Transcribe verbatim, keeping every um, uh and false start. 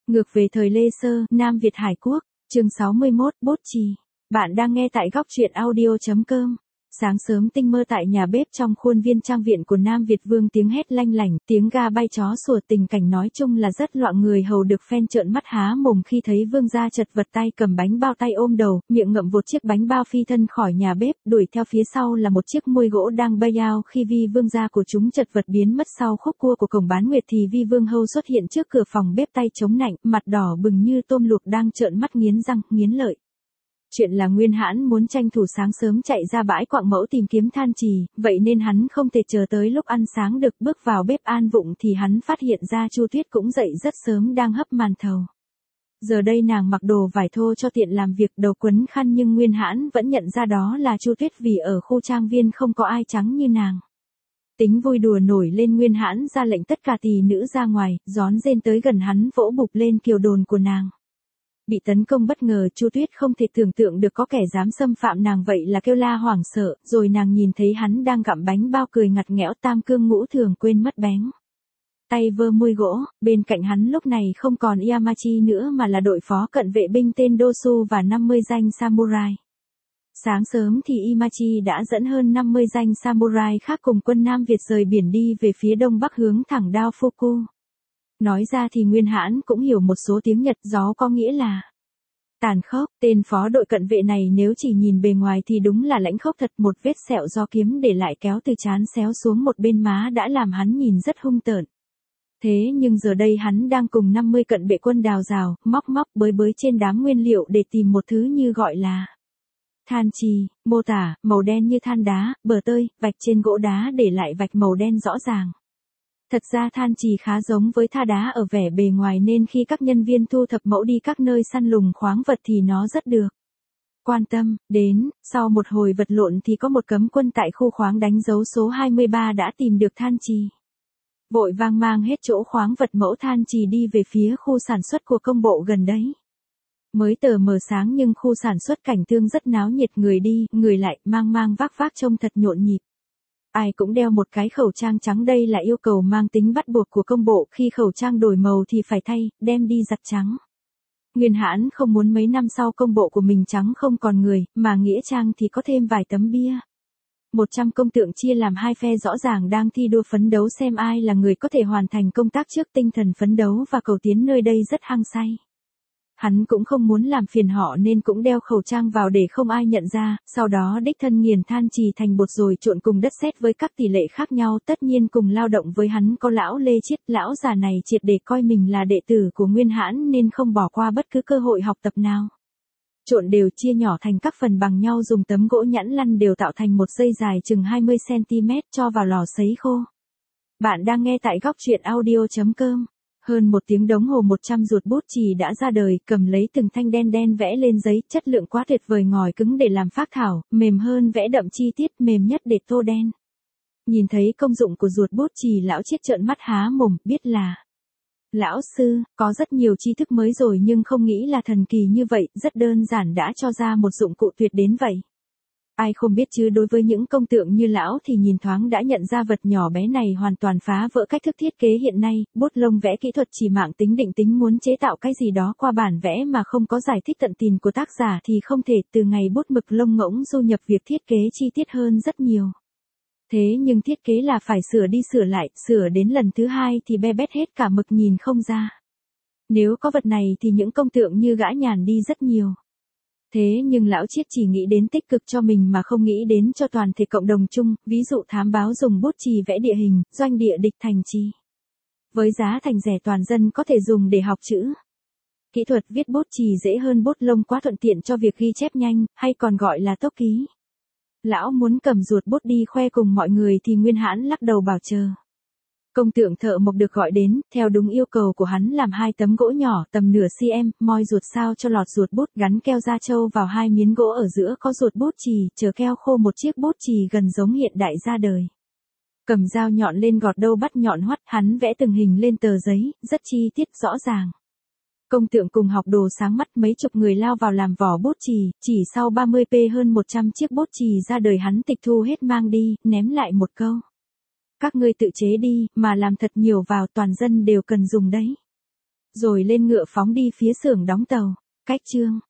Ngược về thời Lê Sơ, Nam Việt Hải Quốc, chương sáu mươi mốt, Bốt Chì. Bạn đang nghe tại góc truyện audio chấm com. Sáng sớm tinh mơ tại nhà bếp trong khuôn viên trang viện của Nam Việt Vương, tiếng hét lanh lảnh, tiếng ga bay chó sủa, tình cảnh nói chung là rất loạn. Người hầu được phen trợn mắt há mồm khi thấy vương gia chật vật, tay cầm bánh bao, tay ôm đầu, miệng ngậm vột chiếc bánh bao, phi thân khỏi nhà bếp. Đuổi theo phía sau là một chiếc môi gỗ đang bay ao. Khi vi vương gia của chúng chật vật biến mất sau khúc cua của cổng bán nguyệt thì vi vương hầu xuất hiện trước cửa phòng bếp, tay chống nạnh, mặt đỏ bừng như tôm luộc, đang trợn mắt nghiến răng nghiến lợi. Chuyện là Nguyên Hãn muốn tranh thủ sáng sớm chạy ra bãi quạng mẫu tìm kiếm than chì, vậy nên hắn không thể chờ tới lúc ăn sáng được. Bước vào bếp an vụng thì hắn phát hiện ra Chu Tuyết cũng dậy rất sớm, đang hấp màn thầu. Giờ đây nàng mặc đồ vải thô cho tiện làm việc, đầu quấn khăn, nhưng Nguyên Hãn vẫn nhận ra đó là Chu Tuyết vì ở khu trang viên không có ai trắng như nàng. Tính vui đùa nổi lên, Nguyên Hãn ra lệnh tất cả tỳ nữ ra ngoài, rón rên tới gần hắn, vỗ bụp lên kiều đồn của nàng. Bị tấn công bất ngờ, Chu Tuyết không thể tưởng tượng được có kẻ dám xâm phạm nàng, vậy là kêu la hoảng sợ. Rồi nàng nhìn thấy hắn đang gặm bánh bao, cười ngặt nghẽo, tam cương ngũ thường quên mất bén. Tay vơ môi gỗ, bên cạnh hắn lúc này không còn Yamachi nữa mà là đội phó cận vệ binh tên Dosu và năm mươi danh samurai. Sáng sớm thì Imachi đã dẫn hơn năm mươi danh samurai khác cùng quân Nam Việt rời biển đi về phía đông bắc hướng thẳng Đao Fuku. Nói ra thì Nguyên Hãn cũng hiểu một số tiếng Nhật, gió có nghĩa là tàn khốc. Tên phó đội cận vệ này nếu chỉ nhìn bề ngoài thì đúng là lãnh khốc thật, một vết sẹo do kiếm để lại kéo từ trán xéo xuống một bên má đã làm hắn nhìn rất hung tợn. Thế nhưng giờ đây hắn đang cùng năm mươi cận vệ quân đào rào, móc móc bới bới trên đám nguyên liệu để tìm một thứ như gọi là than chì, mô tả, màu đen như than đá, bờ tơi, vạch trên gỗ đá để lại vạch màu đen rõ ràng. Thật ra than chì khá giống với tha đá ở vẻ bề ngoài, nên khi các nhân viên thu thập mẫu đi các nơi săn lùng khoáng vật thì nó rất được quan tâm đến. Sau một hồi vật lộn thì có một cấm quân tại khu khoáng đánh dấu số hai mươi ba đã tìm được than chì. Vội vang mang hết chỗ khoáng vật mẫu than chì đi về phía khu sản xuất của công bộ gần đấy. Mới tờ mờ sáng nhưng khu sản xuất cảnh tương rất náo nhiệt, người đi, người lại, mang mang vác vác trông thật nhộn nhịp. Ai cũng đeo một cái khẩu trang trắng, đây là yêu cầu mang tính bắt buộc của công bộ, khi khẩu trang đổi màu thì phải thay, đem đi giặt trắng. Nguyên Hãn không muốn mấy năm sau công bộ của mình trắng không còn người, mà nghĩa trang thì có thêm vài tấm bia. một trăm công tượng chia làm hai phe rõ ràng đang thi đua phấn đấu xem ai là người có thể hoàn thành công tác trước, tinh thần phấn đấu và cầu tiến nơi đây rất hăng say. Hắn cũng không muốn làm phiền họ nên cũng đeo khẩu trang vào để không ai nhận ra, sau đó đích thân nghiền than chì thành bột rồi trộn cùng đất sét với các tỷ lệ khác nhau. Tất nhiên cùng lao động với hắn có lão Lê Chiết, lão già này triệt để coi mình là đệ tử của Nguyên Hãn nên không bỏ qua bất cứ cơ hội học tập nào. Trộn đều, chia nhỏ thành các phần bằng nhau, dùng tấm gỗ nhẵn lăn đều tạo thành một dây dài chừng hai mươi xăng ti mét, cho vào lò sấy khô. Bạn đang nghe tại góc truyện audio chấm com. Hơn một tiếng đồng hồ một trăm ruột bút chì đã ra đời, cầm lấy từng thanh đen đen vẽ lên giấy, chất lượng quá tuyệt vời, ngòi cứng để làm phác thảo, mềm hơn vẽ đậm chi tiết, mềm nhất để tô đen. Nhìn thấy công dụng của ruột bút chì, lão Chiết trợn mắt há mồm, biết là lão sư có rất nhiều tri thức mới rồi nhưng không nghĩ là thần kỳ như vậy, rất đơn giản đã cho ra một dụng cụ tuyệt đến vậy. Ai không biết chứ, đối với những công tượng như lão thì nhìn thoáng đã nhận ra vật nhỏ bé này hoàn toàn phá vỡ cách thức thiết kế hiện nay. Bút lông vẽ kỹ thuật chỉ mạng tính định tính, muốn chế tạo cái gì đó qua bản vẽ mà không có giải thích tận tình của tác giả thì không thể. Từ ngày bút mực lông ngỗng du nhập việc thiết kế chi tiết hơn rất nhiều. Thế nhưng thiết kế là phải sửa đi sửa lại, sửa đến lần thứ hai thì be bét hết cả mực, nhìn không ra. Nếu có vật này thì những công tượng như gã nhàn đi rất nhiều. Thế nhưng lão Chiết chỉ nghĩ đến tích cực cho mình mà không nghĩ đến cho toàn thể cộng đồng chung, ví dụ thám báo dùng bút chì vẽ địa hình, doanh địa địch thành trì. Với giá thành rẻ, toàn dân có thể dùng để học chữ. Kỹ thuật viết bút chì dễ hơn bút lông, quá thuận tiện cho việc ghi chép nhanh, hay còn gọi là tốc ký. Lão muốn cầm ruột bút đi khoe cùng mọi người thì Nguyên Hãn lắc đầu bảo chờ. Công tượng thợ mộc được gọi đến, theo đúng yêu cầu của hắn làm hai tấm gỗ nhỏ tầm nửa cm, moi ruột sao cho lọt ruột bút, gắn keo da trâu vào hai miếng gỗ ở giữa có ruột bút chì, chờ keo khô một chiếc bút chì gần giống hiện đại ra đời. Cầm dao nhọn lên gọt đâu bắt nhọn hoắt, hắn vẽ từng hình lên tờ giấy, rất chi tiết rõ ràng. Công tượng cùng học đồ sáng mắt, mấy chục người lao vào làm vỏ bút chì, chỉ sau ba mươi phút hơn một trăm chiếc bút chì ra đời, hắn tịch thu hết mang đi, ném lại một câu: các ngươi tự chế đi, mà làm thật nhiều vào, toàn dân đều cần dùng đấy. rồi lên ngựa phóng đi phía xưởng đóng tàu. Cách chương